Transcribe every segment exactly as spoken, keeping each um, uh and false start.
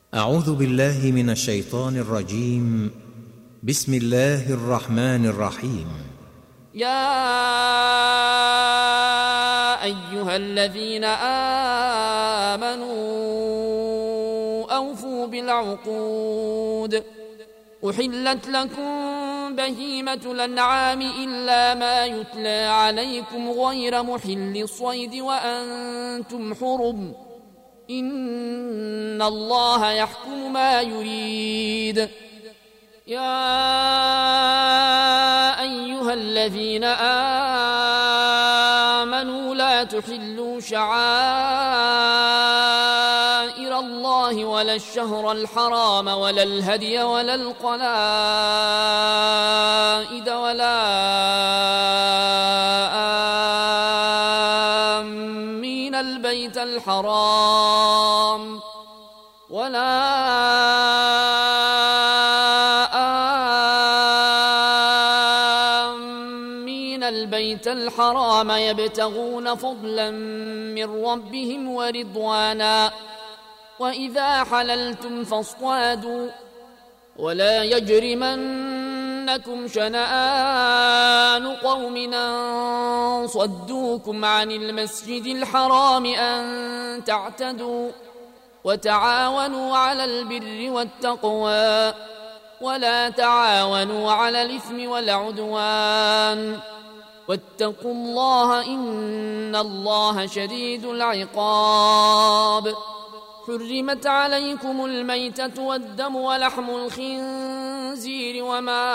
أعوذ بالله من الشيطان الرجيم. بسم الله الرحمن الرحيم. يا أيها الذين آمنوا أوفوا بالعقود. أحلت لكم بهيمة الأنعام إلا ما يتلى عليكم غير محل الصيد وأنتم حرم، إن الله يحكم ما يريد. يا أيها الذين آمنوا لا تحلوا شعائر الله ولا الشهر الحرام ولا الهدي ولا القلائد ولا آمين البيت الحرام ولا آمين البيت الحرام يبتغون فضلا من ربهم ورضوانا، وإذا حللتم فاصطادوا، ولا يجرمنكم شنآن قوم أن صدوكم عن المسجد الحرام أن تعتدوا، وتعاونوا على البر والتقوى ولا تعاونوا على الإثم والعدوان، واتقوا الله إن الله شديد العقاب. حرمت عليكم الميتة والدم ولحم الخنزير وما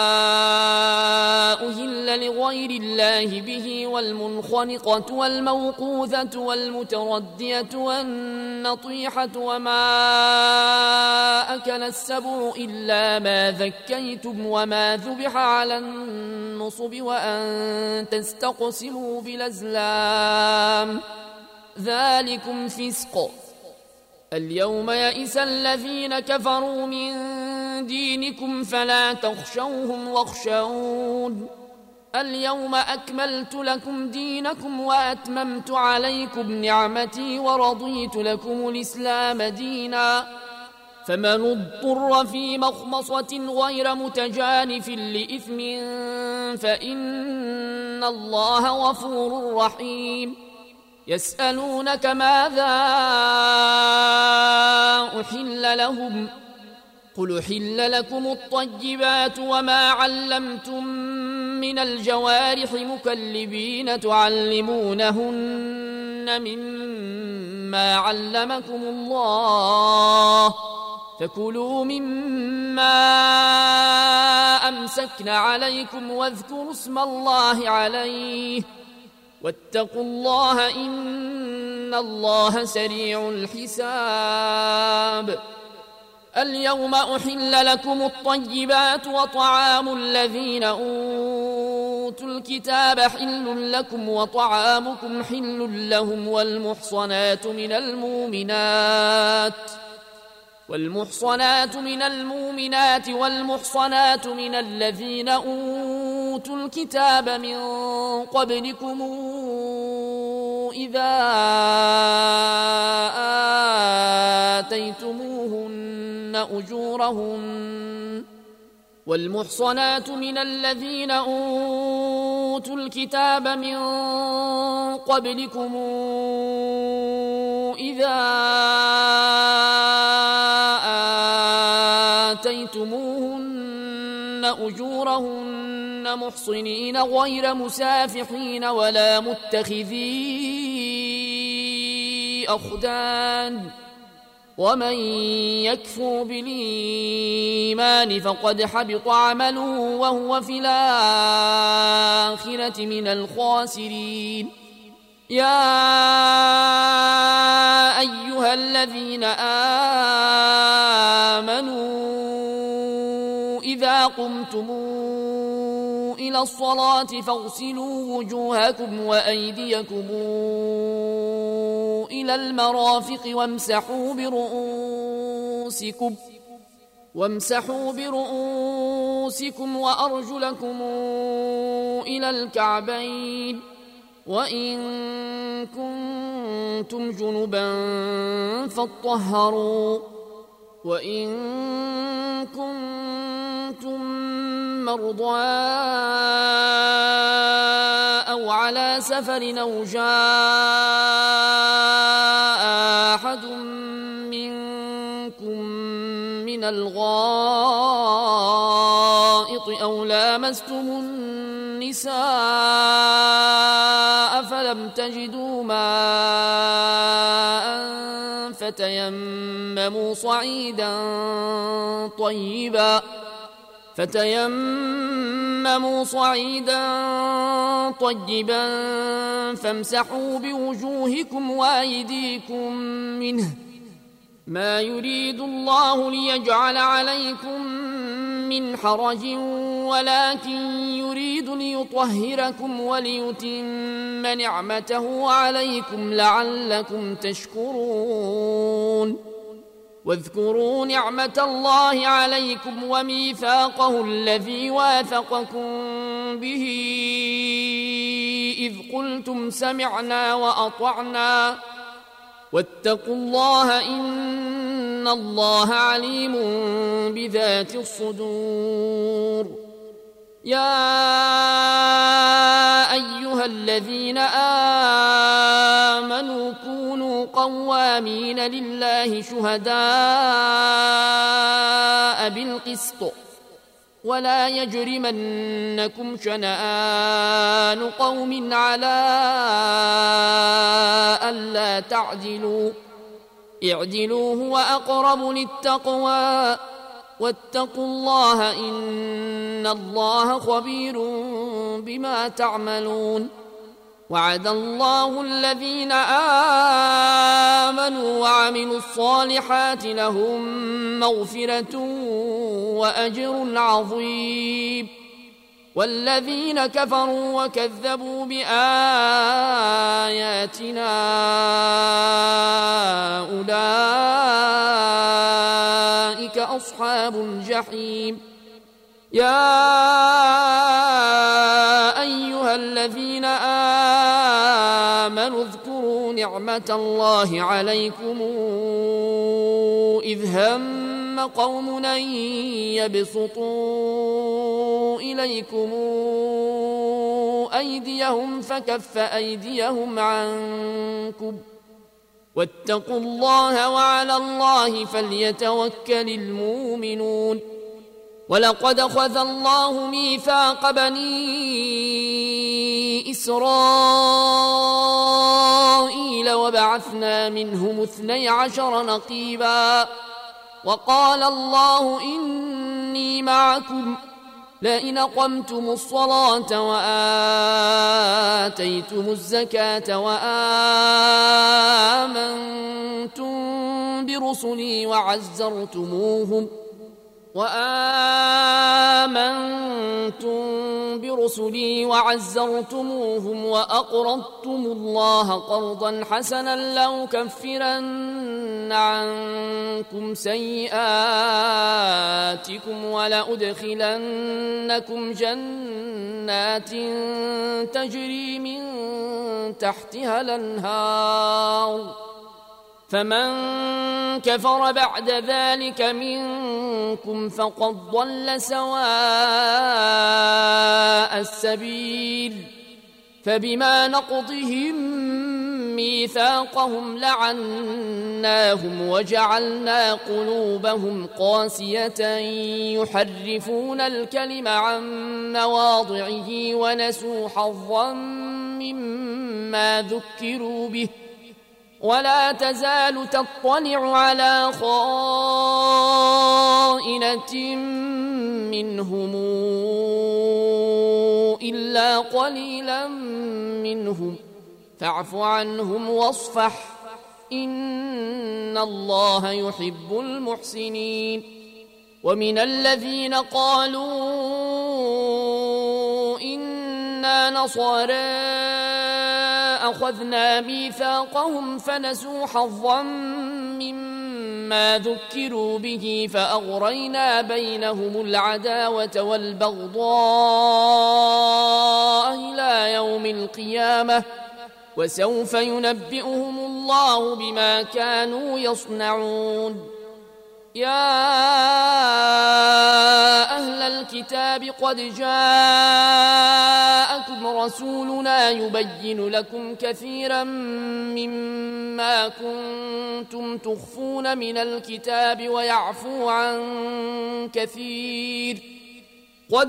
أهل لغير الله به، والمنخنقة والموقوذة والمتردية والنطيحة وما أكل السبع إلا ما ذكيتم وما ذبح على النصب وأن تستقسموا بالأزلام، ذلكم فسق. اليوم يئس الذين كفروا من دينكم فلا تخشوهم واخشون. اليوم أكملت لكم دينكم وأتممت عليكم نعمتي ورضيت لكم الإسلام دينا، فمن اضطر في مخمصة غير متجانف لإثم فإن الله غفور رحيم. يسألونك ماذا أحل لهم، قل أحل لكم الطيبات وما علمتم من الجوارح مكلبين تعلمونهن مما علمكم الله، فكلوا مما أمسكن عليكم واذكروا اسم الله عليه، واتقوا الله إن الله سريع الحساب. اليوم أحل لكم الطيبات وطعام الذين أوتوا الكتاب حل لكم وطعامكم حل لهم، والمحصنات من المؤمنات والمحصنات من المؤمنات والمحصنات من الذين أوتوا الكتاب من قبلكم إذا آتيتموهن أجورهن، والمحصنات من الذين أوتوا الكتاب من قبلكم إذا آتيتموهن أجورهن محصنين غير مسافحين ولا متخذي أخدان، ومن يكفر بالإيمان فقد حبط عمله وهو في الآخرة من الخاسرين. يا أيها الذين آمنوا إذا قمتم إلى الصلاة فاغسلوا وجوهكم وأيديكم إلى المرافق وامسحوا برؤوسكم وامسحوا برؤوسكم وأرجلكم إلى الكعبين، وإن كنتم جنبا فاطهروا وإن كنتم مرضى أو على سفر أو جاء أحد منكم من الغائط أو لامستم النساء فلم تجدوا ماء فتيمموا صعيدا طيبا فتيمموا صعيدا طيبا فامسحوا بوجوهكم وأيديكم منه ما يريد الله ليجعل عليكم من حرج ولكن يريد ليطهركم وليتم نعمته عليكم لعلكم تشكرون واذكروا نعمة الله عليكم وميثاقه الذي واثقكم به إذ قلتم سمعنا وأطعنا واتقوا الله إن الله عليم بذات الصدور يا أيها الذين آمنوا كونوا قوامين لله شهداء بالقسط ولا يجرمنكم شنآن قوم على ألا تعدلوا اعدلوا هو أقرب للتقوى واتقوا الله إن الله خبير بما تعملون وعد الله الذين آمنوا وعملوا الصالحات لهم مغفرة وأجر عظيم والذين كفروا وكذبوا بآياتنا أولئك أصحاب الجحيم يا أيها الذين آمنوا اذكروا نعمة الله عليكم إذ هم قوم أن يبسطوا إليكم أيديهم فكف أيديهم عنكم واتقوا الله وعلى الله فليتوكل المؤمنون ولقد أخذ الله ميثاق بني إسرائيل وبعثنا منهم اثني عشر نقيبا وقال الله إني معكم لئن أقمتم الصلاة وآتيتم الزكاة وآمنتم برسلي وعزرتموهم وآمنتم برسلي وعزرتموهم وأقرضتم الله قرضا حسنا لأكفرن عنكم سيئاتكم ولأدخلنكم جنات تجري من تحتها الأنهار فمن كفر بعد ذلك منكم فقد ضل سواء السبيل فبما نقضهم ميثاقهم لعناهم وجعلنا قلوبهم قاسية يحرفون الكلم عن مواضعه ونسوا حظا مما ذكروا به ولا تزال تطلع على خائنة منهم إلا قليلا منهم فاعف عنهم واصفح إن الله يحب المحسنين ومن الذين قالوا إنا نصارى أخذنا ميثاقهم فنسوا حظا مما ذكروا به فأغرينا بينهم العداوة والبغضاء إلى يوم القيامة وسوف ينبئهم الله بما كانوا يصنعون يا أهل الكتاب قد جاءكم رسولنا يبين لكم كثيرا مما كنتم تخفون من الكتاب ويعفو عن كثير. قد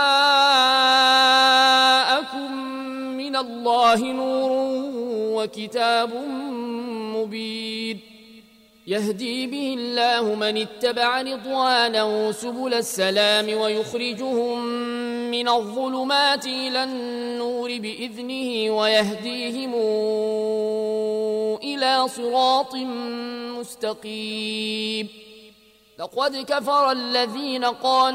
جاءكم من الله نور وكتاب مبين يهدي به الله من اتبع رضوانه سبل السلام ويخرجهم من الظلمات إلى النور بإذنه ويهديهم إلى صراط مستقيم. لقد كفر الذين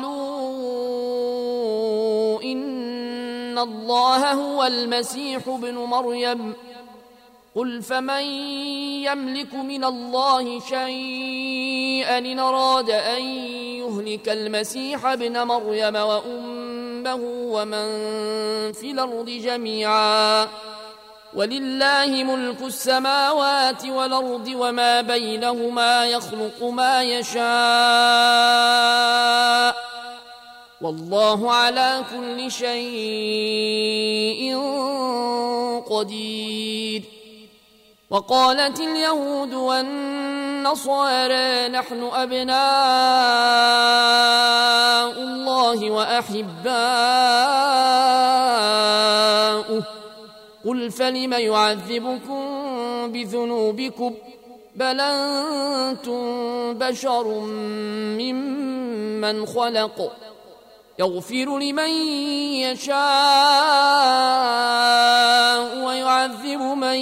قالوا إن الله هو المسيح ابن مريم قل فمن يملك من الله شيئا إن أراد أن يهلك المسيح ابن مريم وأمه ومن في الأرض جميعا ولله ملك السماوات والأرض وما بينهما يخلق ما يشاء والله على كل شيء قدير. وقالت اليهود والنصارى نحن أبناء الله وأحباؤه قل فلم يعذبكم بذنوبكم بل أنتم بشر ممن خلق يغفر لمن يشاء ويعذب من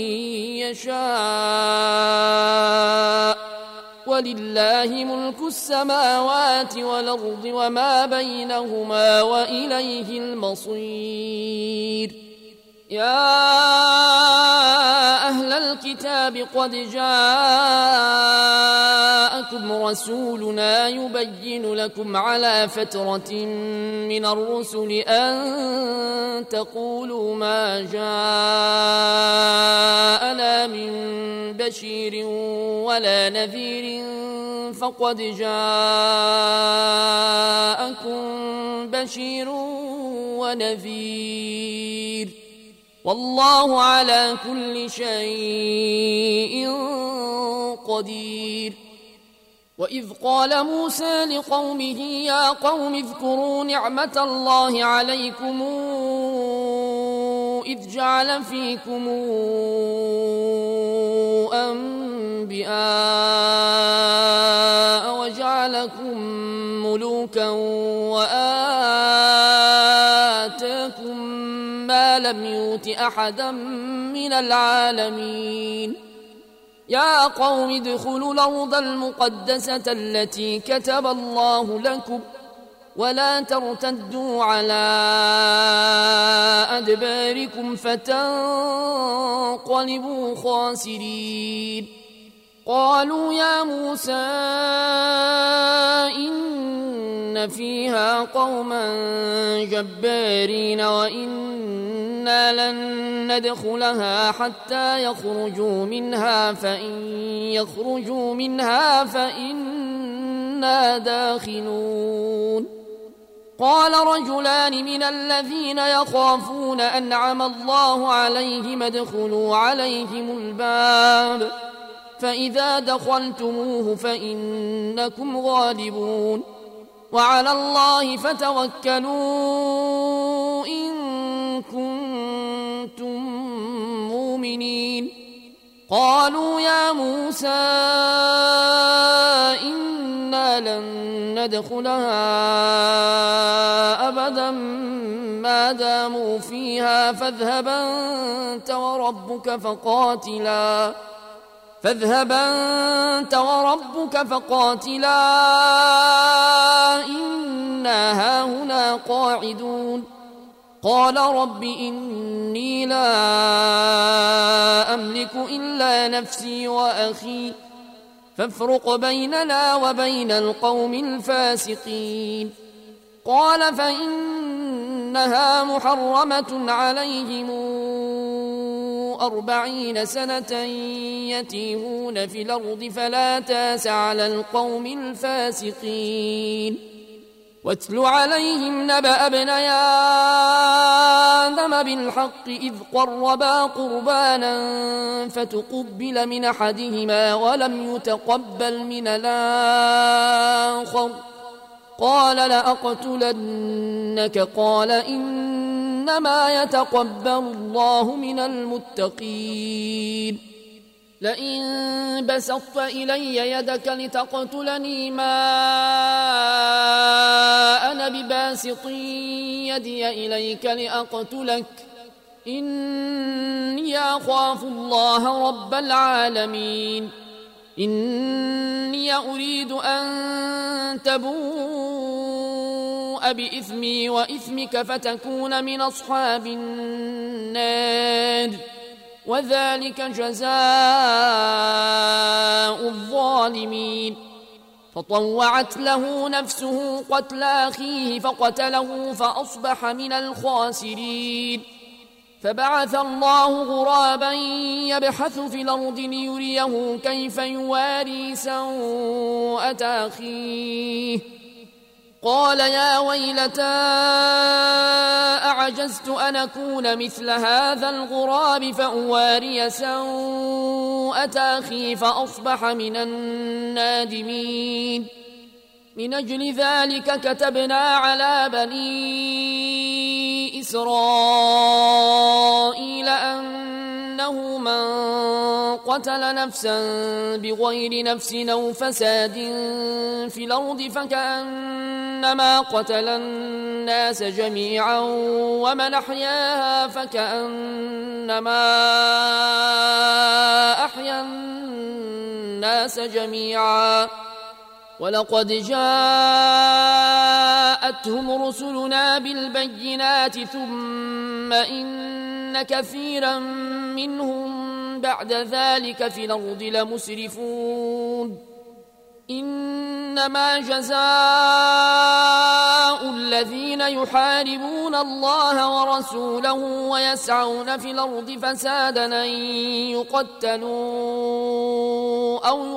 يشاء ولله ملك السماوات والأرض وما بينهما وإليه المصير. يا أهل الكتاب قد جاءكم رسولنا يبين لكم على فترة من الرسل أن تقولوا ما جاءنا من بشير ولا نذير فقد جاءكم بشير ونذير والله على كل شيء قدير. وإذ قال موسى لقومه يا قوم اذكروا نعمة الله عليكم إذ جعل فيكم أنبياء وجعلكم ملوكا وآتاكم ما لم يؤت أحدا من العالمين. يا قوم ادخلوا الأرض المقدسة التي كتب الله لكم ولا ترتدوا على أدباركم فتنقلبوا خاسرين. قالوا يا موسى إن فيها قوما جبارين وإنا لن ندخلها حتى يخرجوا منها فإن يخرجوا منها فإنا داخلون. قال رجلان من الذين يخافون أنعم الله عليهم ادخلوا عليهم الباب فإذا دخلتموه فإنكم غالبون وعلى الله فتوكلوا إن كنتم مؤمنين. قالوا يا موسى إنا لن ندخلها أبدا ما داموا فيها فاذهب أنت وربك فقاتلا فاذهب أنت وربك فقاتلا إنا هاهنا قاعدون. قال رب إني لا أملك إلا نفسي وأخي فافرق بيننا وبين القوم الفاسقين. قال فإنها محرمة عليهم أربعين سنة يتيهون في الأرض فلا تاس على القوم الفاسقين واتل عليهم نبأ ابني آدم بالحق إذ قربا قربانا فتقبل من أحدهما ولم يتقبل من الآخر قال لأقتلنك قال إنما يتقبل الله من المتقين لئن بسطت إلي يدك لتقتلني ما أنا بباسط يدي إليك لأقتلك إني أخاف الله رب العالمين إني أريد أن تبوء بإثمي وإثمك فتكون من أصحاب النار وذلك جزاء الظالمين فطوعت له نفسه قتل أخيه فقتله فأصبح من الخاسرين فبعث الله غرابا يبحث في الأرض ليريه كيف يواري سوءة أخيه قال يا ويلتى أعجزت أن أكون مثل هذا الغراب فأواري سوءة أخي فأصبح من النادمين من أجل ذلك كتبنا على بني إسرائيل أنه من قتل نفسا بغير نفس أو فساد في الأرض فكأنما قتل الناس جميعا ومن أحياها فكأنما أحيا الناس جميعا ولقد جاءتهم رسلنا بالبينات ثم إن كثيرا منهم بعد ذلك في الأرض لمسرفون إنما جزاء الذين يحاربون الله ورسوله ويسعون في الأرض فسادا أن يقتلوا أو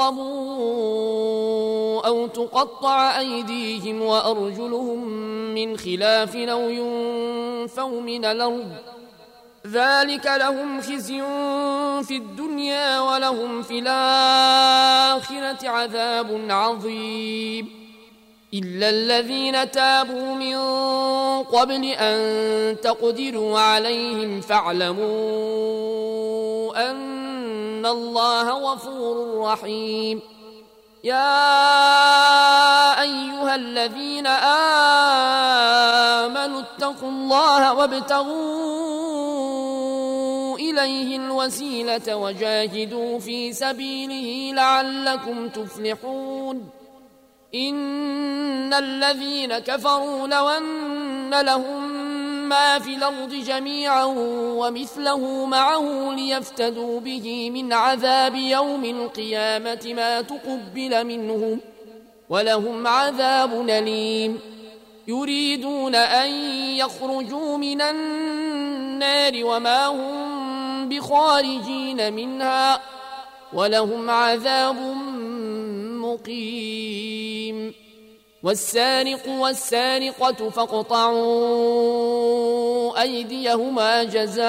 يصلبوا أو تقطع أيديهم وأرجلهم من خلاف أو ينفوا من الأرض ذلك لهم خزي في الدنيا ولهم في الآخرة عذاب عظيم إلا الذين تابوا من قبل أن تقدروا عليهم فاعلموا أن الله غفور رحيم يا أيها الذين آمنوا اتقوا الله وابتغوا إليه الوسيلة وجاهدوا في سبيله لعلكم تفلحون إن الذين كفروا لو أن لهم ما في الأرض جميعا ومثله معه ليفتدوا به من عذاب يوم القيامة ما تقبل منهم ولهم عذاب أليم يريدون أن يخرجوا من النار وما هم بخارجين منها ولهم عذاب مقيم والسارق والسارقة فاقطعوا أيديهما جزاء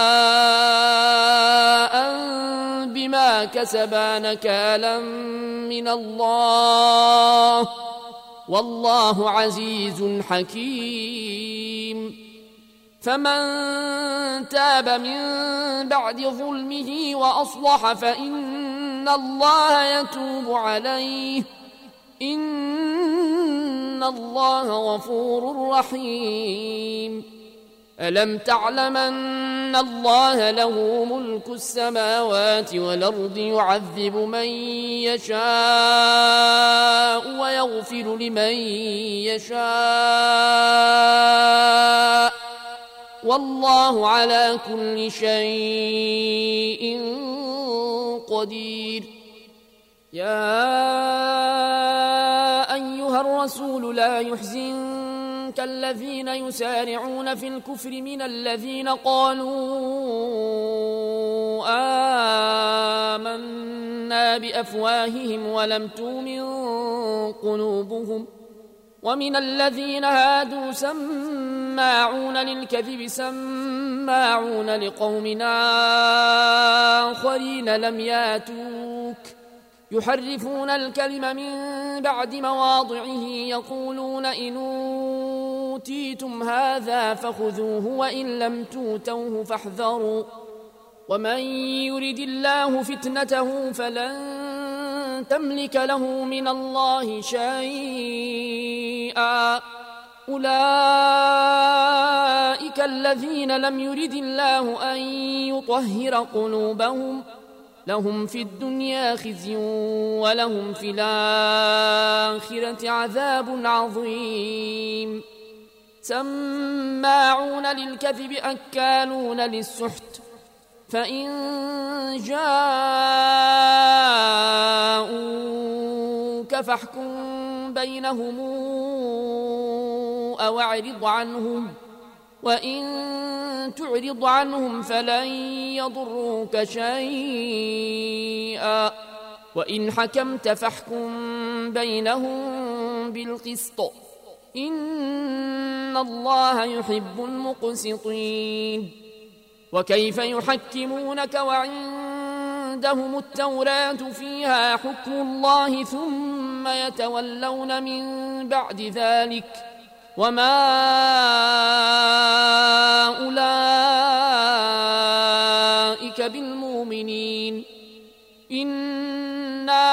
بما كسبا نكالا من الله والله عزيز حكيم فمن تاب من بعد ظلمه وأصلح فإن الله يتوب عليه إن الله غفور رحيم ألم تعلم أن الله له ملك السماوات والأرض يعذب من يشاء ويغفر لمن يشاء والله على كل شيء قدير يا أيها الرسول لا يحزنك الذين يسارعون في الكفر من الذين قالوا آمنا بأفواههم ولم تؤمن قلوبهم ومن الذين هادوا سماعون للكذب سماعون لقوم آخرين لم ياتوك يحرفون الكلم من بعد مواضعه يقولون إن أوتيتم هذا فخذوه وإن لم توتوه فاحذروا ومن يرد الله فتنته فلن تملك له من الله شيئا أولئك الذين لم يرد الله أن يطهر قلوبهم لهم في الدنيا خزي ولهم في الآخرة عذاب عظيم سماعون للكذب أكالون للسحت فإن جاءوك فاحكم بينهم أو اعرض عنهم وإن تعرض عنهم فلن يضروك شيئا وإن حكمت فاحكم بينهم بالقسط إن الله يحب المقسطين وكيف يحكمونك وعندهم التوراة فيها حكم الله ثم يتولون من بعد ذلك وما أولئك بالمؤمنين إنا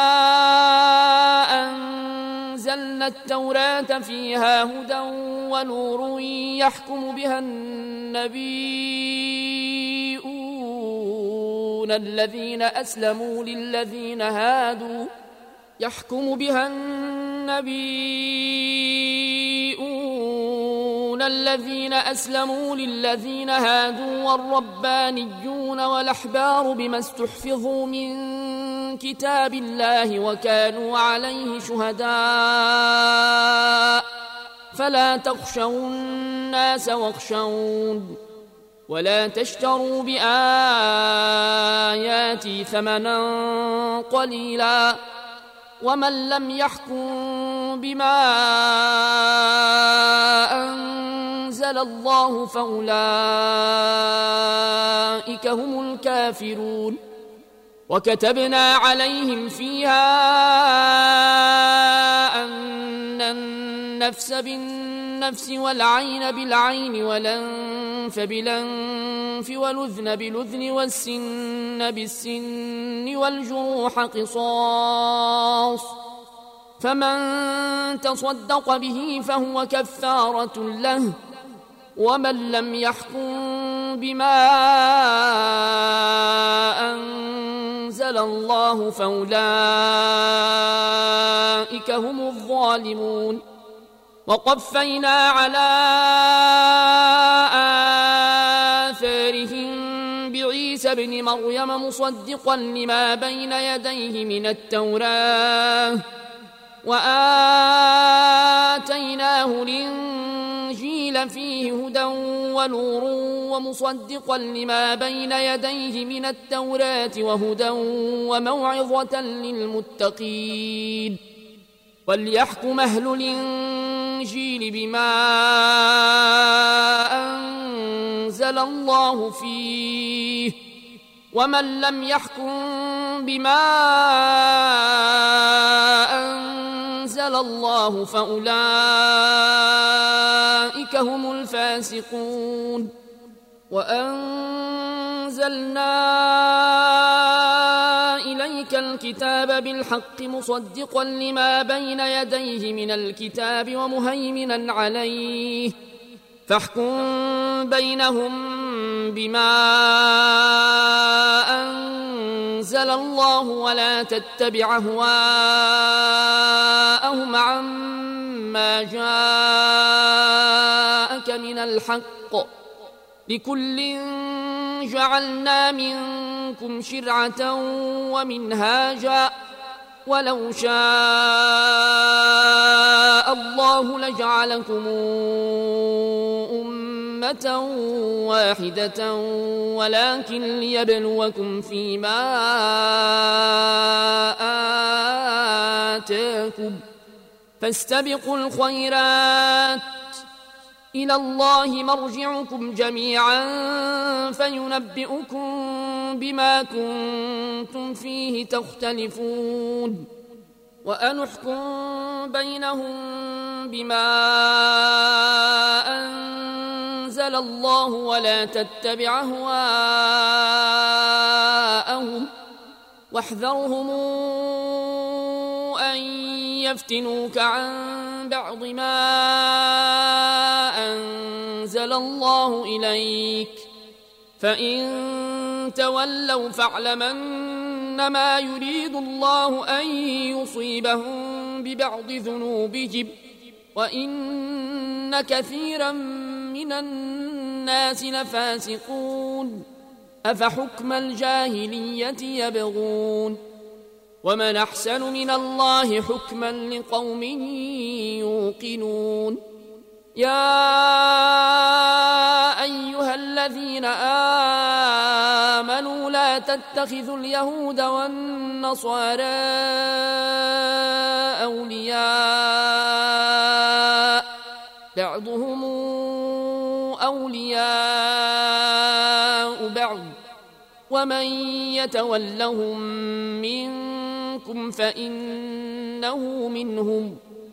أنزلنا التوراة فيها هدى ونور يحكم بها النبيون الذين أسلموا للذين هادوا يحكم بها النبيون الذين أسلموا للذين هادوا والربانيون والأحبار بما استحفظوا من كتاب الله وكانوا عليه شهداء فلا تخشوا الناس واخشون ولا تشتروا بآياتي ثمنا قليلا ومن لم يحكم بما أنزل الله فأولئك هم الكافرون وكتبنا عليهم فيها أن النفس بالنفس والعين بالعين والأنف بالأنف والأذن بالأذن والسن بالسن والجروح قصاص فمن تصدق به فهو كفارة له ومن لم يحكم بما أنزل الله فأولئك هم الظالمون وقفينا على آثارهم بعيسى ابن مريم مصدقا لما بين يديه من التوراة وآتيناه الإنجيل فيه هدى ونور ومصدقا لما بين يديه من التوراة وهدى وموعظة للمتقين وليحكم أهل الإنجيل بما أنزل الله فيه ومن لم يحكم بما أنزل الله فأولئك هم الفاسقون وأنزلنا إليك الكتاب بالحق مصدقا لما بين يديه من الكتاب ومهيمنا عليه فاحكم بينهم بما أنزل الله ولا تتبع أهواءهم عما جاءك من الحق لكل جعلنا منكم شرعة ومنهاجا ولو شاء الله لجعلكم أمة أمة واحدة ولكن ليبلوكم فيما آتاكم فاستبقوا الخيرات إلى الله مرجعكم جميعا فينبئكم بما كنتم فيه تختلفون وأن احكم بينهم بما أنزل الله ولا تتبع أهواءهم واحذرهم أن يفتنوك عن بعض ما أنزل الله إليك فإن تولوا فاعلم أنما يريد الله أن يصيبهم ببعض ذنوبهم وإن كثيرا من الناس لفاسقون أفحكم الجاهلية يبغون ومن أحسن من الله حكما لقوم يوقنون يا أيها الذين آمنوا لا تتخذوا اليهود والنصارى أولياء بعضهم أولياء بعض ومن يتولهم منكم فإنه منهم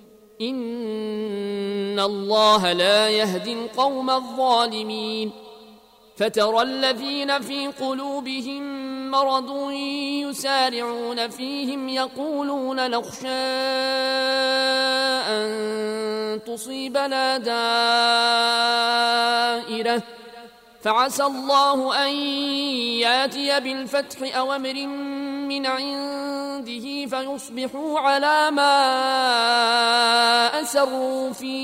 إن الله لا يهدي القوم الظالمين فترى الذين في قلوبهم مرض يسارعون فيهم يقولون نخشى أن تصيبنا دائرة فعسى الله أن ياتي بالفتح أو أمر من عنده فيصبحوا على ما أسروا في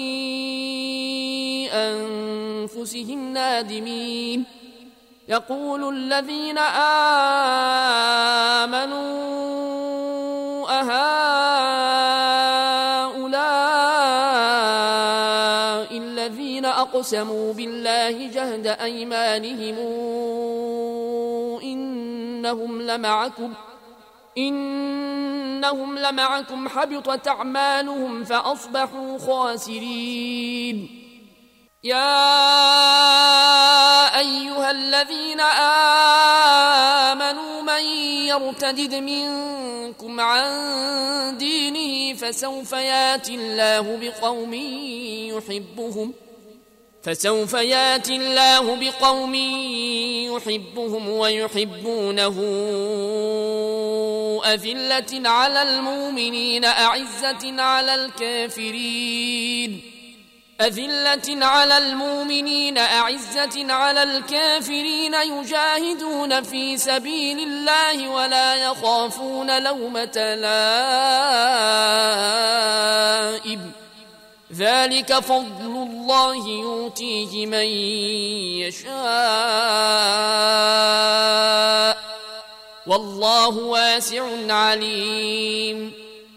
أنفسهم نادمين يقول الذين آمنوا أهؤلاء الذين أقسموا بالله جهد أيمانهم إنهم لمعكم إنهم لمعكم حبطت أعمالهم فأصبحوا خاسرين يا أيها الذين آمنوا من يرتدد منكم عن دينه فسوف ياتي الله بقوم يحبهم فسوف ياتي الله بقوم يحبهم ويحبونه أذلة على المؤمنين أعزة على الكافرين أذلة على المؤمنين أعزة على الكافرين يجاهدون في سبيل الله ولا يخافون لومة لائم ذلك فضل الله يؤتيه من يشاء والله واسع عليم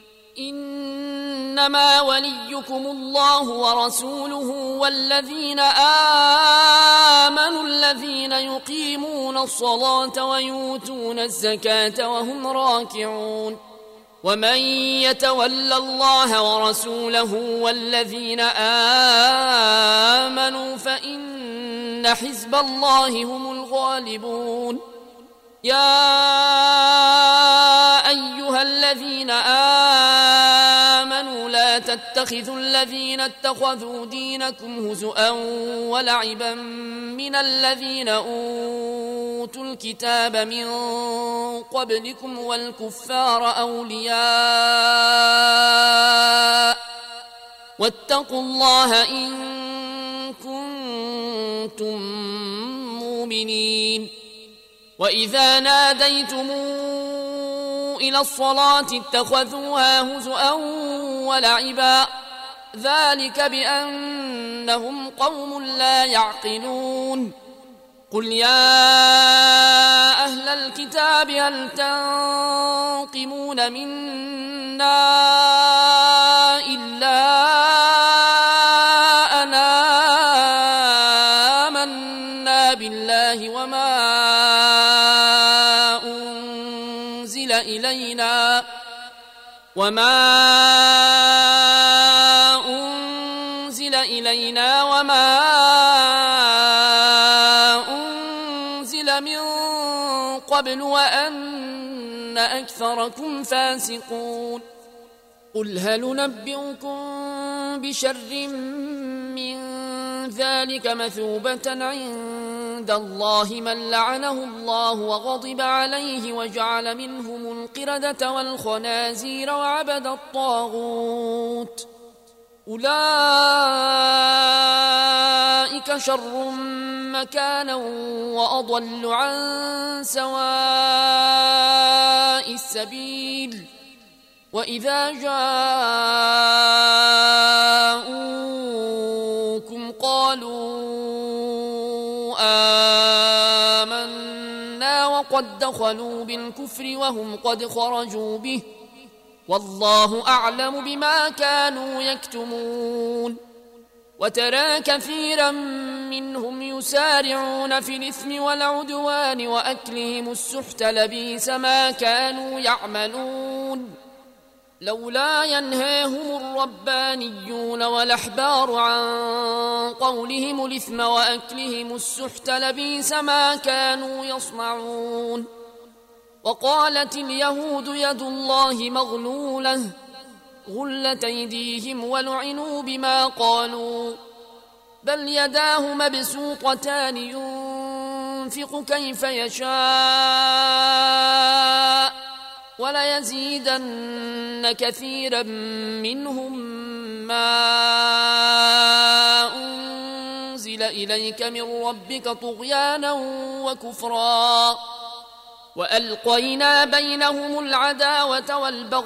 إنما وليكم الله ورسوله والذين آمنوا الذين يقيمون الصلاة ويؤتون الزكاة وهم راكعون ومن يتولى الله ورسوله والذين آمنوا فإن حزب الله هم الغالبون يا أيها الذين آمنوا لا تتخذوا الذين اتخذوا دينكم هزؤا ولعبا من الذين أوتوا الكتاب من قبلكم والكفار أولياء واتقوا الله إن كنتم مؤمنين وإذا ناديتم إلى الصلاة اتخذوها هزؤا ولعبا ذلك بأنهم قوم لا يعقلون قل يا أهل الكتاب هل تنقمون منا إلا أن الله وما أنزل إلينا وما أنزل إلينا وما أنزل من قبل وأن أكثركم فاسقون قل هل ننبئكم بشر من ذلك مثوبة عند الله من لعنه الله وغضب عليه وجعل منهم القردة والخنازير وعبد الطاغوت أولئك شر مكانا وأضل عن سواء السبيل وإذا جاءوكم قالوا آمنا وقد دخلوا بالكفر وهم قد خرجوا به والله أعلم بما كانوا يكتمون وترى كثيرا منهم يسارعون في الإثم والعدوان وأكلهم السحت لبئس ما كانوا يعملون لولا ينهاهم الربانيون والأحبار عن قولهم الإثم وأكلهم السحت لبئس ما كانوا يصنعون وقالت اليهود يد الله مغلولة غلت أيديهم ولعنوا بما قالوا بل يداه مبسوطتان ينفق كيف يشاء وليزيدن كثيرا منهم ما أنزل إليك من ربك طغيانا وكفرا وألقينا بينهم العداوة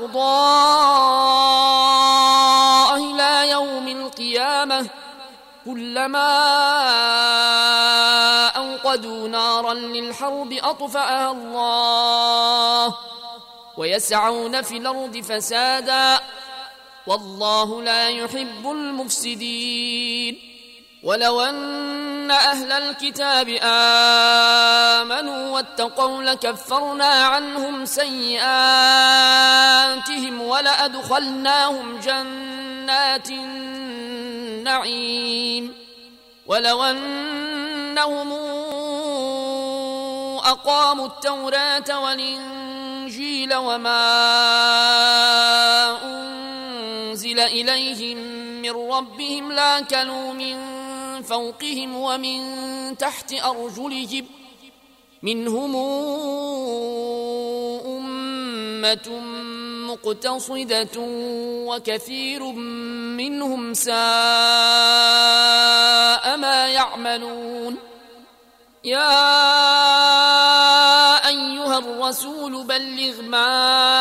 والبغضاء إلى يوم القيامة كلما أوقدوا نارا للحرب أطفأها الله ويسعون في الأرض فسادا والله لا يحب المفسدين ولو أن أهل الكتاب آمنوا واتقوا لكفرنا عنهم سيئاتهم ولأدخلناهم جنات النعيم ولو أنهم أقاموا التوراة والإنجيل وما أنزل إليهم من ربهم لاكلوا من فوقهم ومن تحت أرجلهم منهم أمة مقتصدة وكثير منهم ساء ما يعملون يا أيها الرسول بلغ ما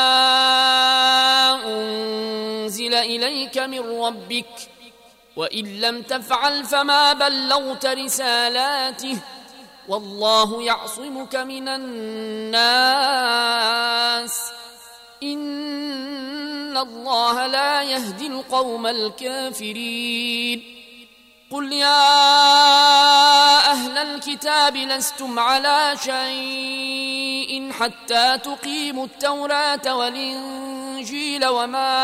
أنزل إليك من ربك وإن لم تفعل فما بلغت رسالاته والله يعصمك من الناس إن الله لا يهدي القوم الكافرين قل يا أهل الكتاب لستم على شيء حتى تقيموا التوراة والإنجيل وما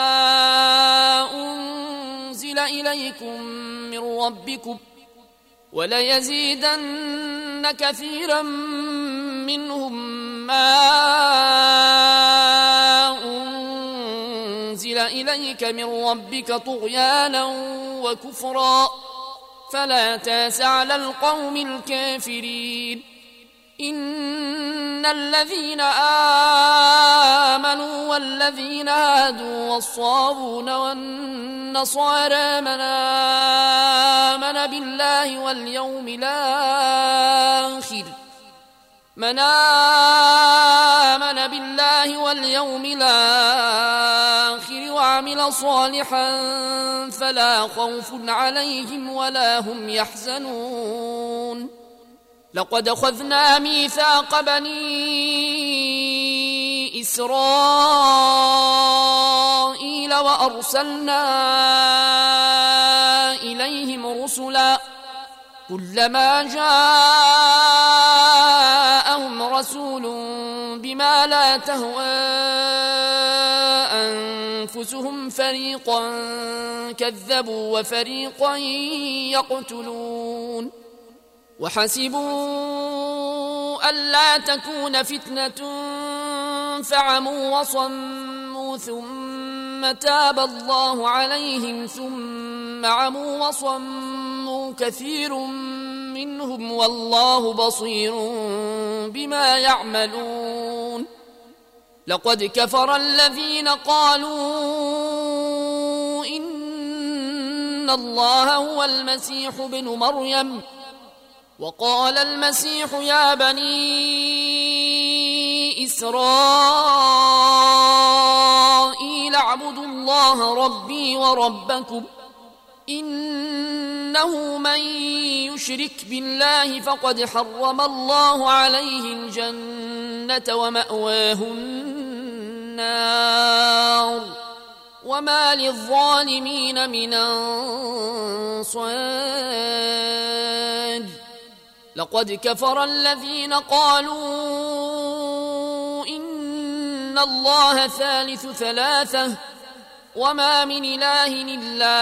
أنزل إليكم من ربكم وليزيدن كثيرا منهم ما أنزل إليك من ربك طغيانا وكفرا فلا تاس على القوم الكافرين إن الذين آمنوا والذين هادوا والصابون والنصارى من آمن بالله واليوم الآخر من آمن بالله واليوم الآخر وعمل صالحا فلا خوف عليهم ولا هم يحزنون لقد أخذنا ميثاق بني إسرائيل وأرسلنا إليهم رسلا كلما جاءهم رسول بما لا تهوى أنفسهم فريقا كذبوا وفريقا يقتلون وحسبوا ألا تكون فتنة فعموا وصموا ثم تاب الله عليهم ثم عموا وصموا كثير منهم والله بصير بما يعملون لقد كفر الذين قالوا إن الله هو المسيح ابن مريم وقال المسيح يا بني إسرائيل اعبدوا الله ربي وربكم إنه من يشرك بالله فقد حرم الله عليه الجنة ومأواه النار وما للظالمين من أنصار لقد كفر الذين قالوا إن الله ثالث ثلاثة وما من إله إلا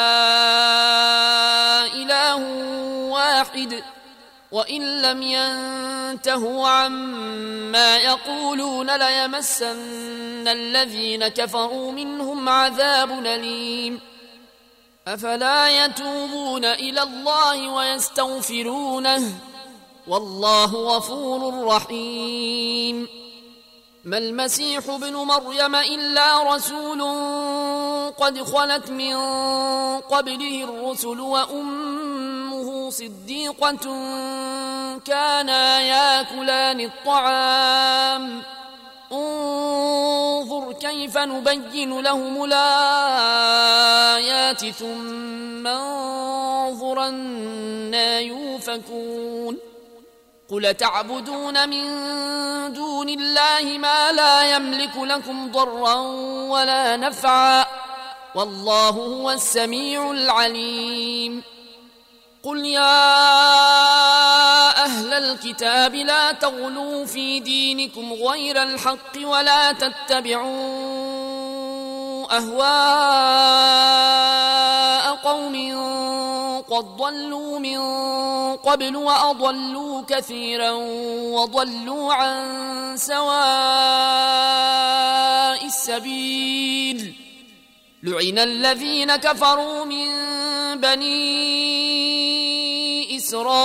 إله واحد وإن لم ينتهوا عما يقولون ليمسن الذين كفروا منهم عذاب أليم أفلا يتوبون إلى الله ويستغفرونه والله غفور رحيم ما المسيح ابن مريم إلا رسول قد خلت من قبله الرسل وأمه صديقة كانا ياكلان الطعام انظر كيف نبين لهم الآيات ثم انظر أنى يؤفكون قل تعبدون من دون الله ما لا يملك لكم ضرا ولا نفعا والله هو السميع العليم قل يا أهل الكتاب لا تغلوا في دينكم غير الحق ولا تتبعوا أهواء قوم قد ضلوا من قبل وأضلوا كثيرا وضلوا عن سواء السبيل لعن الذين كفروا من بني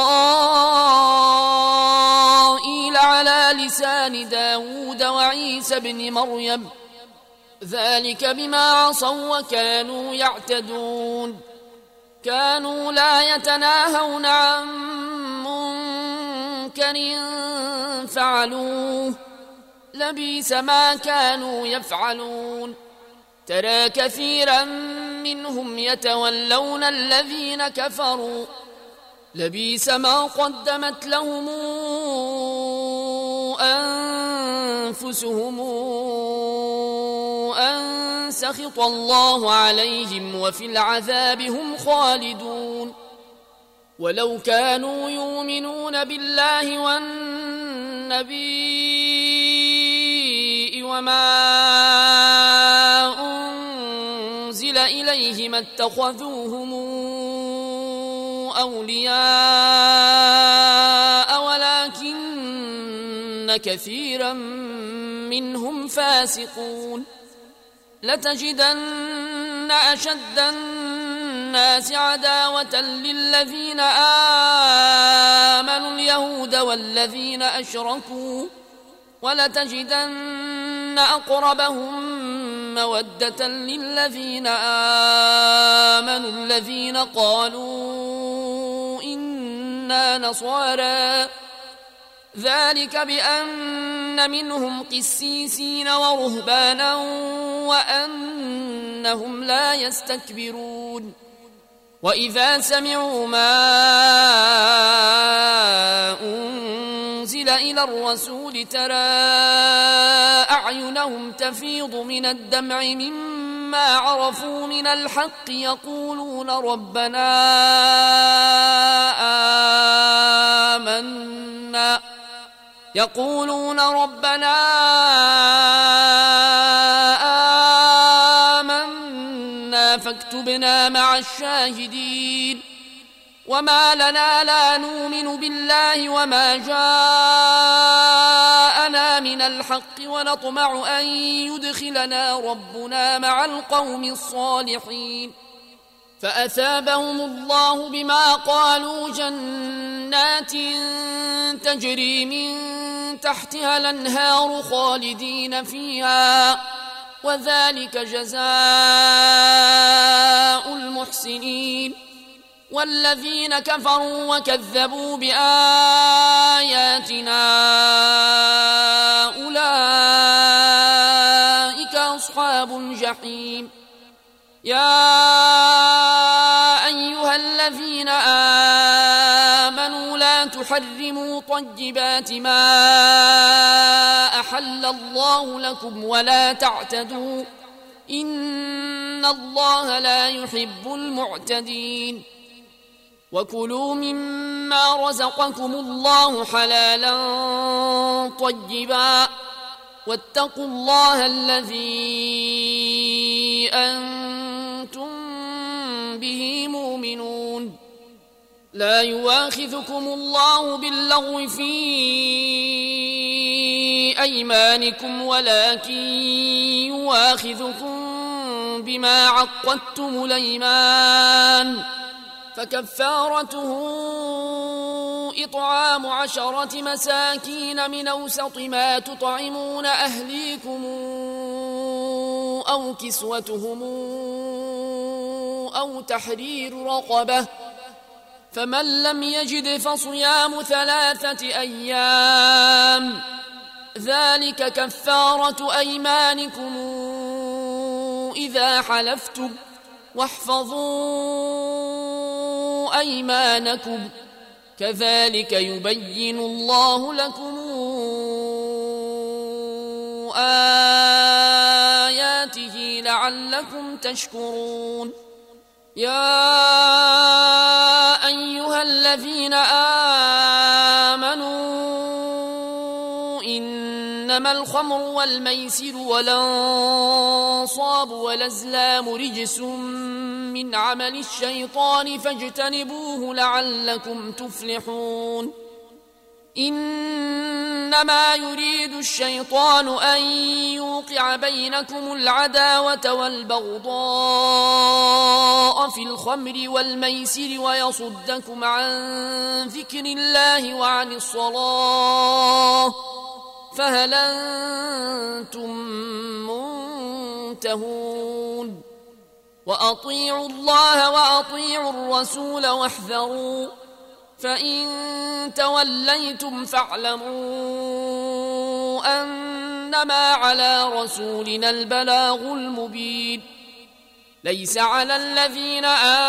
إسرائيل على لسان داود وعيسى بن مريم ذلك بما عصوا وكانوا يعتدون كانوا لا يتناهون عن منكر فعلوه لبئس ما كانوا يفعلون ترى كثيرا منهم يتولون الذين كفروا لبئس ما قدمت لهم أنفسهم أن سخط الله عليهم وفي العذاب هم خالدون ولو كانوا يؤمنون بالله والنبي وما أنزل إليه ما اتخذوهم أولياء ولكن كثيرا منهم فاسقون لتجدن أشد الناس عداوة للذين آمنوا اليهود والذين أشركوا ولتجدن أقربهم مودة للذين آمنوا الذين قالوا إنا نصارى ذلك بأن منهم قسيسين ورهبانا وأنهم لا يستكبرون وإذا سمعوا ما أنزل إلى الرسول ترى أعينهم تفيض من الدمع مما ما عرفوا من الحق يقولون ربنا آمنا يقولون ربنا آمنا فاكتبنا مع الشاهدين وما لنا لا نؤمن بالله وما جاءنا من الحق ونطمع أن يدخلنا ربنا مع القوم الصالحين فأثابهم الله بما قالوا جنات تجري من تحتها الأنهار خالدين فيها وذلك جزاء المحسنين والذين كفروا وكذبوا بآياتنا أولئك أصحاب الجحيم يا أيها الذين آمنوا لا تحرموا طيبات ما أحل الله لكم ولا تعتدوا إن الله لا يحب المعتدين وكلوا مما رزقكم الله حلالا طيبا واتقوا الله الذي أنتم به مؤمنون لا يؤاخذكم الله باللغو في أيمانكم ولكن يؤاخذكم بما عقدتم الأيمان فكفارته إطعام عشرة مساكين من أوسط ما تطعمون أهليكم أو كسوتهم أو تحرير رقبة فمن لم يجد فصيام ثلاثة أيام ذلك كفارة أيمانكم إذا حلفتم واحفظوا أيمانكم كذلك يبين الله لكم آياته لعلكم تشكرون يا أيها الذين آمنوا إنما الخمر والميسر والأنصاب والأزلام رجس من عمل الشيطان فاجتنبوه لعلكم تفلحون إنما يريد الشيطان أن يوقع بينكم العداوة والبغضاء في الخمر والميسر ويصدكم عن ذكر الله وعن الصلاة فهل أنتم منتهون وأطيعوا الله وأطيعوا الرسول واحذروا فإن توليتم فاعلموا أنما على رسولنا البلاغ المبين ليس على الذين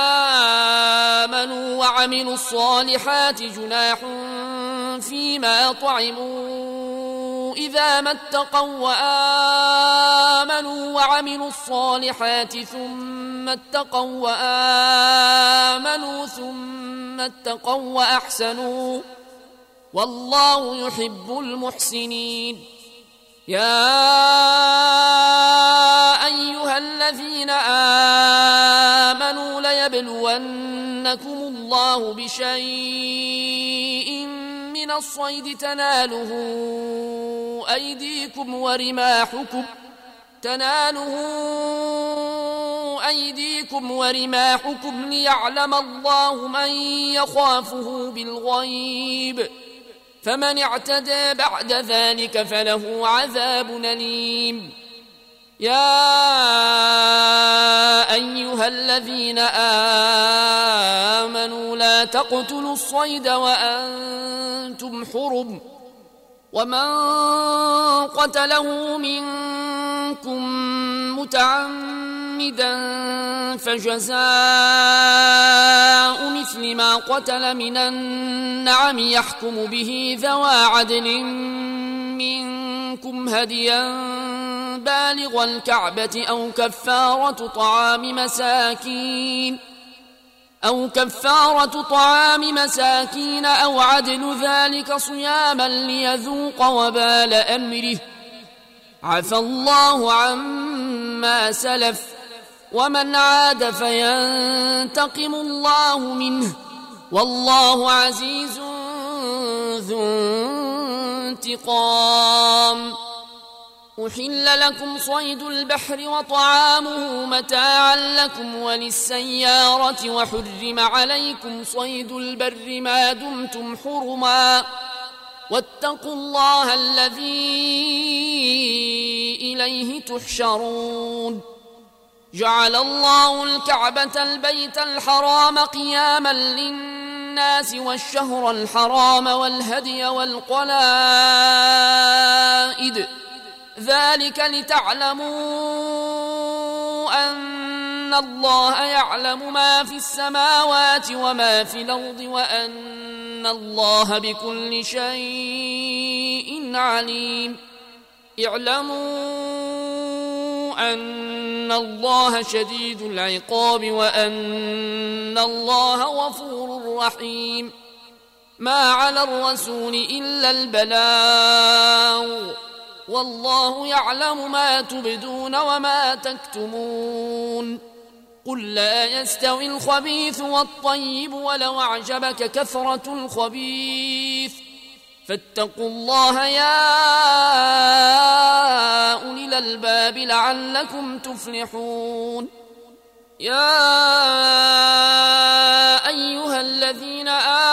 آمنوا وعملوا الصالحات جناح فيما طعموا إذا ما اتقوا وآمنوا وعملوا الصالحات ثم اتقوا وآمنوا ثم اتقوا وأحسنوا والله يحب المحسنين يا أيها الذين آمنوا ليبلونكم الله بشيء من الصيد تناله أيديكم ورماحكم تناله أيديكم ورماحكم ليعلم الله من يخافه بالغيب فمن اعتدى بعد ذلك فله عذاب أليم يا أيها الذين آمنوا لا تقتلوا الصيد وأنتم حرم ومن قتله منكم متعمدا فجزاء مثل ما قتل من النعم يحكم به ذوى عدل منكم هديا بالغ الكعبة أو كفارة طعام مساكين أو كفارة طعام مساكين أو عدل ذلك صياما ليذوق وبال أمره عفى الله عما سلف ومن عاد فينتقم الله منه والله عزيز ذو انتقام. أحل لكم صيد البحر وطعامه متاعا لكم وللسيارة وحرم عليكم صيد البر ما دمتم حرما واتقوا الله الذي إليه تحشرون. جعل الله الكعبة البيت الحرام قياما للناس والشهر الحرام والهدي والقلائد ذلك لتعلموا أن الله يعلم ما في السماوات وما في الأرض وأن الله بكل شيء عليم. اعلموا أن الله شديد العقاب وأن الله غفور رحيم. ما على الرسول إلا البلاغ والله يعلم ما تبدون وما تكتمون. قل لا يستوي الخبيث والطيب ولو أعجبك كثرة الخبيث فاتقوا الله يا أولي الألباب لعلكم تفلحون. يا أيها الذين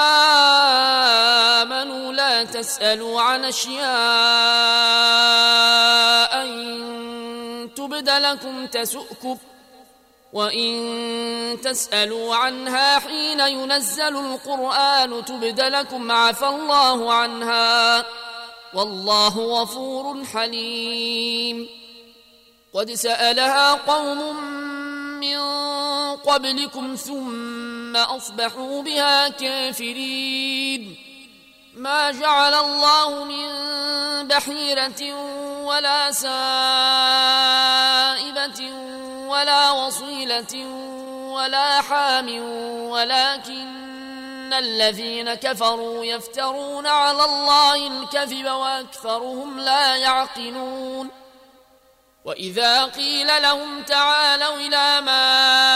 آمنوا لا تسألوا عن أشياء إن تبد لكم تسؤكم وإن تسألوا عنها حين ينزل القرآن تبد لكم عفى الله عنها والله غفور حليم. قد سألها قوم من قبلكم ثم أصبحوا بها كافرين. ما جعل الله من بحيرة ولا سائبة ولا وصيلة ولا حام ولكن الذين كفروا يفترون على الله الكذب وأكثرهم لا يعقلون. وإذا قيل لهم تعالوا إلى ما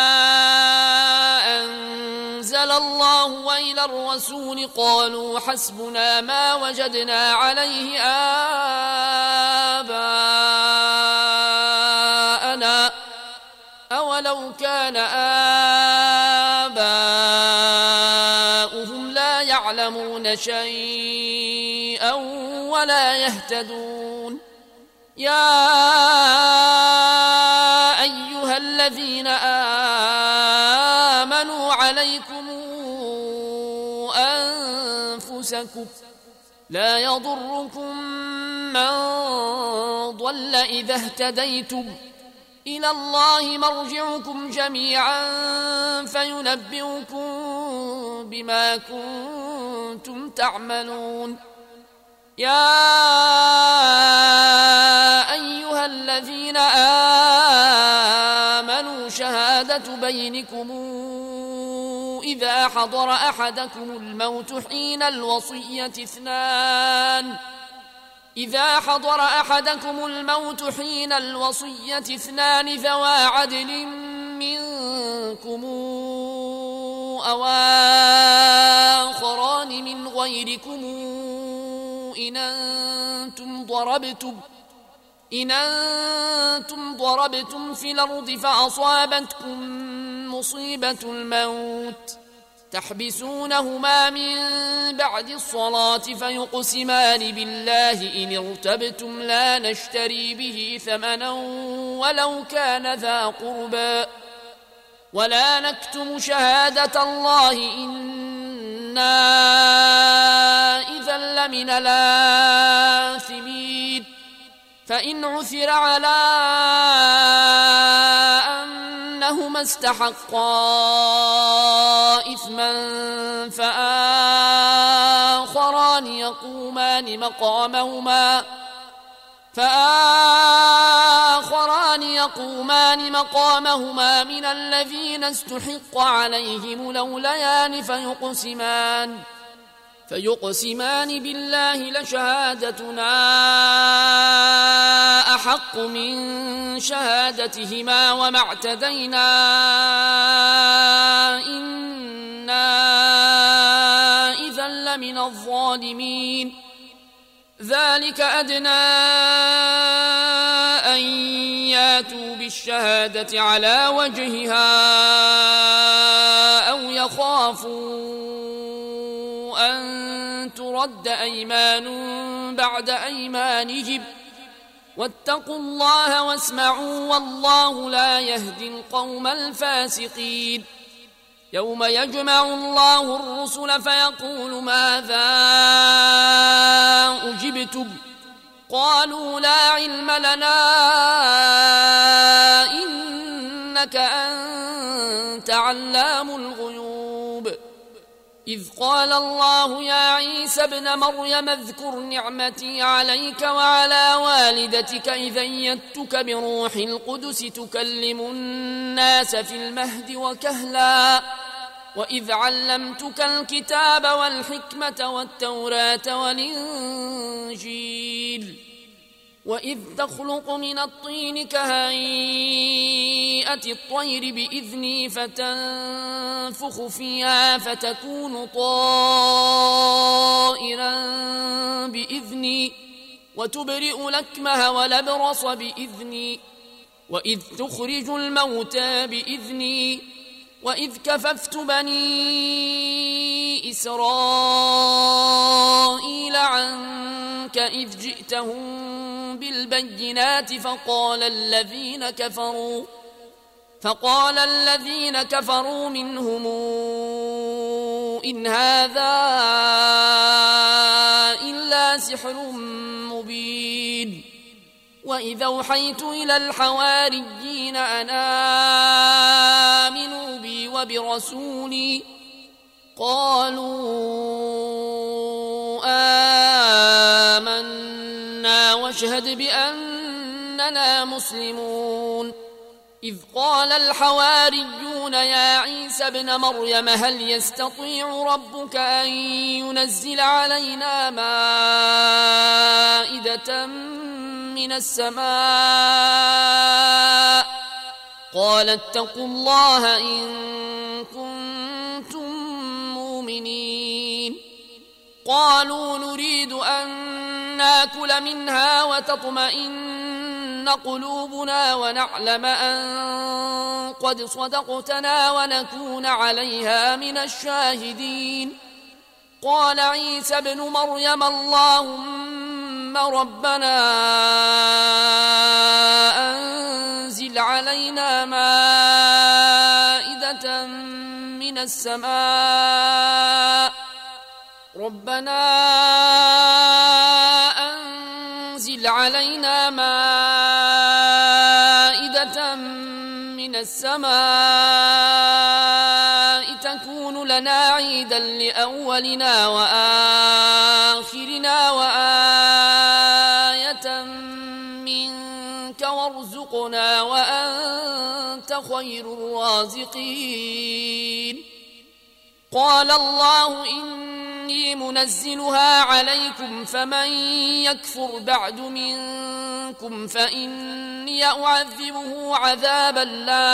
أنزل الله وإلى الرسول قالوا حسبنا ما وجدنا عليه آباءنا أولو كان آباؤهم لا يعلمون شيئا ولا يهتدون. يا أيها الذين آمنوا عليكم أنفسكم لا يضركم من ضل إذا اهتديتم إلى الله مرجعكم جميعا فينبئكم بما كنتم تعملون. يا أيها الذين آمنوا شهادة بينكم إذا حضر أحدكم الموت حين الوصية اثنان إذا حضر أحدكم الموت حين الوصية اثنان ذوى عدل منكم أو آخران من غيركم إن أنتم ضربتم إن أنتم ضربتم في الأرض فأصابتكم مصيبة الموت تحبسونهما من بعد الصلاة فيقسمان بالله إن ارتبتم لا نشتري به ثمنا ولو كان ذا قربى ولا نكتم شهادة الله إنا إذا لمن الآثمين. فإن عثر على أنهما استحقا إثما فآخران يقومان مقامهما فآخران آخران يقومان مقامهما من الذين استحق عليهم الأوليان فيقسمان فيقسمان بالله لشهادتنا أحق من شهادتهما وما اعتدينا إنا إذا لمن الظالمين. ذلك أدنى أن ياتوا بالشهادة على وجهها أو يخافوا أن ترد أيمان بعد أيمانهم واتقوا الله واسمعوا والله لا يهدي القوم الفاسقين. يوم يجمع الله الرسل فيقول ماذا أجبتم قالوا لا علم لنا إنك أنت علام الغيوب. إذ قال الله يا عيسى ابن مريم اذكر نعمتي عليك وعلى والدتك إذ أيدتك بروح القدس تكلم الناس في المهد وكهلا وإذ علمتك الكتاب والحكمة والتوراة والإنجيل وإذ تخلق من الطين كهيئة الطير بإذني فتنفخ فيها فتكون طائرا بإذني وتبرئ الأكمه والأبرص بإذني وإذ تخرج الموتى بإذني وإذ كففت بني إسرائيل عنك إذ جئتهم بالبينات فقال الذين كفروا فقال الذين كفروا منهم إن هذا إلا سحر مبين. وإذا أوحيت إلى الحواريين أن آمنوا بي وبرسولي قالوا آمنا واشهد بأننا مسلمون. إذ قال الحواريون يا عيسى ابن مريم هل يستطيع ربك أن ينزل علينا مائدة من السماء قال اتقوا الله إن كنتم مؤمنين. قالوا نريد أن ناكل منها وتطمئن قلوبنا ونعلم أن قد صدقتنا ونكون عليها من الشاهدين. قال عيسى ابن مريم اللهم ربنا أنزل علينا مائدة من السماء ربنا أنزل علينا مائدة من السماء تكون لنا عيدا لأولنا وآخرنا وآية منك وارزقنا وأنت خير الرازقين. قال الله إني منزلها عليكم فمن يكفر بعد منكم فإني أعذبه عذابا لا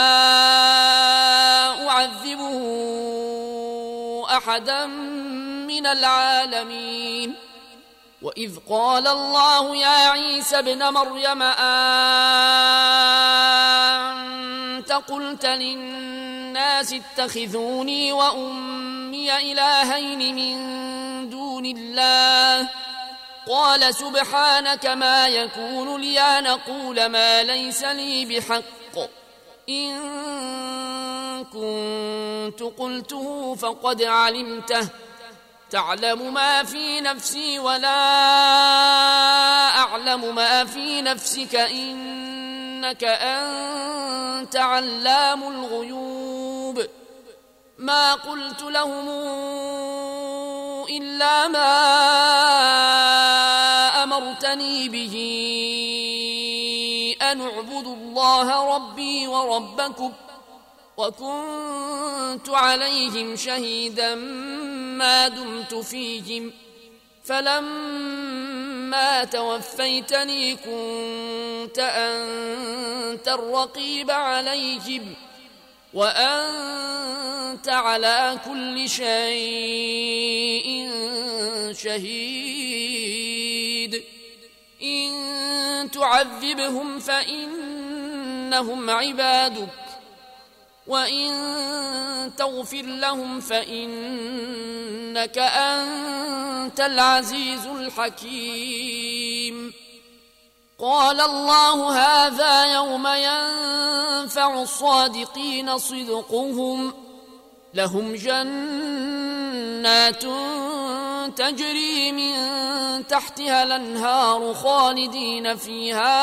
أعذبه أحدا من العالمين. وإذ قال الله يا عيسى ابن مريم أنت قلت للناس اتخذوني وأمي إلهين من دون الله قال سبحانك ما يكون لي أن أقول ما ليس لي بحق إن كنت قلته فقد علمته تعلم ما في نفسي ولا أعلم ما في نفسك إنك أنت علام الغيوب. ما قلت لهم إلا ما أمرتني به أن أعبد الله ربي وربكم وكنت عليهم شهيدا ما دمت فيهم فلما توفيتني كنت أنت الرقيب عليهم وأنت على كل شيء شهيد إن تعذبهم فإنهم عبادك وإن تغفر لهم فإنك أنت العزيز الحكيم. قال الله هذا يوم ينفع الصادقين صدقهم لهم جنات تجري من تحتها الأنهار خالدين فيها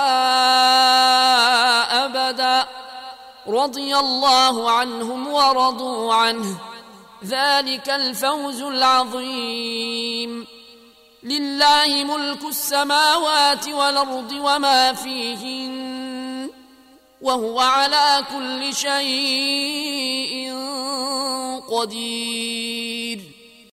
أبدا رضي الله عنهم ورضوا عنه ذلك الفوز العظيم. لله ملك السماوات والأرض وما فيهن وهو على كل شيء قدير.